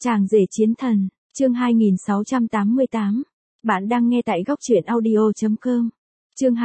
Chàng rể chiến thần, chương 2688. Bạn đang nghe tại góc truyện audio.com. Chương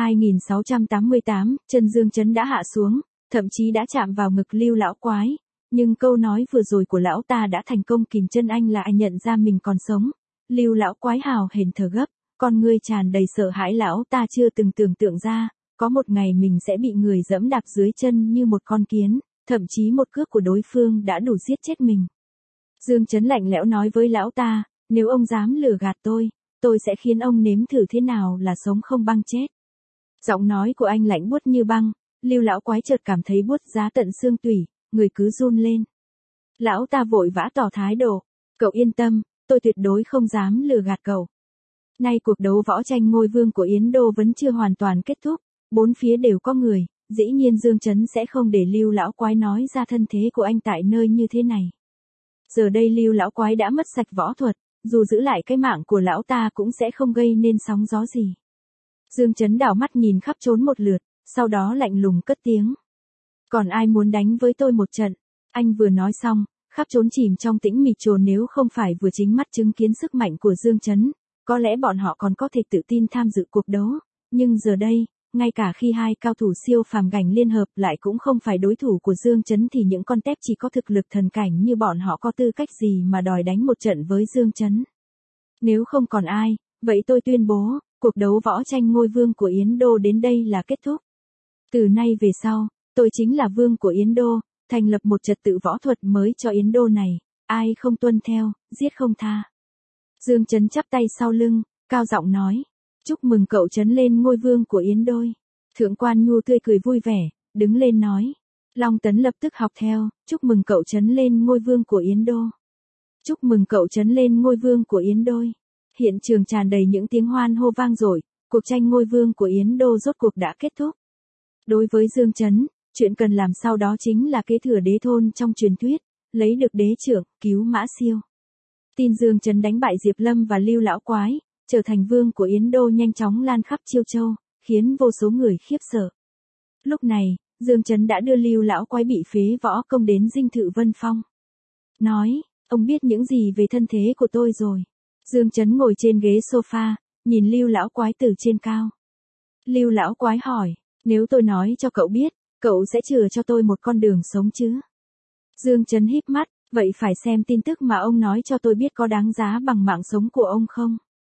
2688, chân Dương Chấn đã hạ xuống, thậm chí đã chạm vào ngực Lưu lão quái, nhưng câu nói vừa rồi của lão ta đã thành công kìm chân anh là anh nhận ra mình còn sống. Lưu lão quái hào hển thở gấp, con ngươi tràn đầy sợ hãi. Lão ta chưa từng tưởng tượng ra, có một ngày mình sẽ bị người giẫm đạp dưới chân như một con kiến, thậm chí một cước của đối phương đã đủ giết chết mình. Dương Chấn lạnh lẽo nói với lão ta, nếu ông dám lừa gạt tôi sẽ khiến ông nếm thử thế nào là sống không băng chết. Giọng nói của anh lạnh buốt như băng, Lưu lão quái chợt cảm thấy buốt giá tận xương tủy, người cứ run lên. Lão ta vội vã tỏ thái độ, cậu yên tâm, tôi tuyệt đối không dám lừa gạt cậu. Nay cuộc đấu võ tranh ngôi vương của Yến Đô vẫn chưa hoàn toàn kết thúc, bốn phía đều có người, dĩ nhiên Dương Chấn sẽ không để Lưu lão quái nói ra thân thế của anh tại nơi như thế này. Giờ đây Lưu lão quái đã mất sạch võ thuật, dù giữ lại cái mạng của lão ta cũng sẽ không gây nên sóng gió gì. Dương Chấn đảo mắt nhìn khắp trốn một lượt, sau đó lạnh lùng cất tiếng. Còn ai muốn đánh với tôi một trận? Anh vừa nói xong, khắp trốn chìm trong tĩnh mịch trồn, nếu không phải vừa chính mắt chứng kiến sức mạnh của Dương Chấn, có lẽ bọn họ còn có thể tự tin tham dự cuộc đấu. Nhưng giờ đây, ngay cả khi hai cao thủ siêu phàm cảnh liên hợp lại cũng không phải đối thủ của Dương Chấn, thì những con tép chỉ có thực lực thần cảnh như bọn họ có tư cách gì mà đòi đánh một trận với Dương Chấn. Nếu không còn ai, vậy tôi tuyên bố, cuộc đấu võ tranh ngôi vương của Yến Đô đến đây là kết thúc. Từ nay về sau, tôi chính là vương của Yến Đô, thành lập một trật tự võ thuật mới cho Yến Đô này, ai không tuân theo, giết không tha. Dương Chấn chắp tay sau lưng, cao giọng nói. Chúc mừng cậu Chấn lên ngôi vương của Yến Đô. Thượng quan Nhu tươi cười vui vẻ, đứng lên nói. Long Tấn lập tức học theo, chúc mừng cậu Chấn lên ngôi vương của Yến Đô. Chúc mừng cậu Chấn lên ngôi vương của Yến Đô. Hiện trường tràn đầy những tiếng hoan hô vang dội, cuộc tranh ngôi vương của Yến Đô rốt cuộc đã kết thúc. Đối với Dương Chấn, chuyện cần làm sau đó chính là kế thừa đế thôn trong truyền thuyết, lấy được đế trưởng, cứu Mã Siêu. Tin Dương Chấn đánh bại Diệp Lâm và Lưu lão quái, trở thành vương của Yến Đô nhanh chóng lan khắp Chiêu Châu, khiến vô số người khiếp sợ. Lúc này, Dương Chấn đã đưa Lưu lão quái bị phế võ công đến dinh thự Vân Phong. Nói, ông biết những gì về thân thế của tôi rồi. Dương Chấn ngồi trên ghế sofa, nhìn Lưu lão quái từ trên cao. Lưu lão quái hỏi, nếu tôi nói cho cậu biết, cậu sẽ chừa cho tôi một con đường sống chứ? Dương Chấn híp mắt, vậy phải xem tin tức mà ông nói cho tôi biết có đáng giá bằng mạng sống của ông không?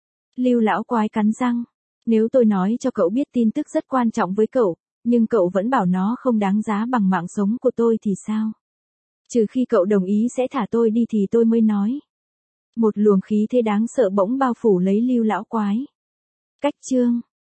Lưu lão quái cắn răng, nếu tôi nói cho cậu biết tin tức rất quan trọng với cậu, nhưng cậu vẫn bảo nó không đáng giá bằng mạng sống của tôi thì sao? Trừ khi cậu đồng ý sẽ thả tôi đi thì tôi mới nói. Một luồng khí thế đáng sợ bỗng bao phủ lấy Lưu lão quái. Cách chương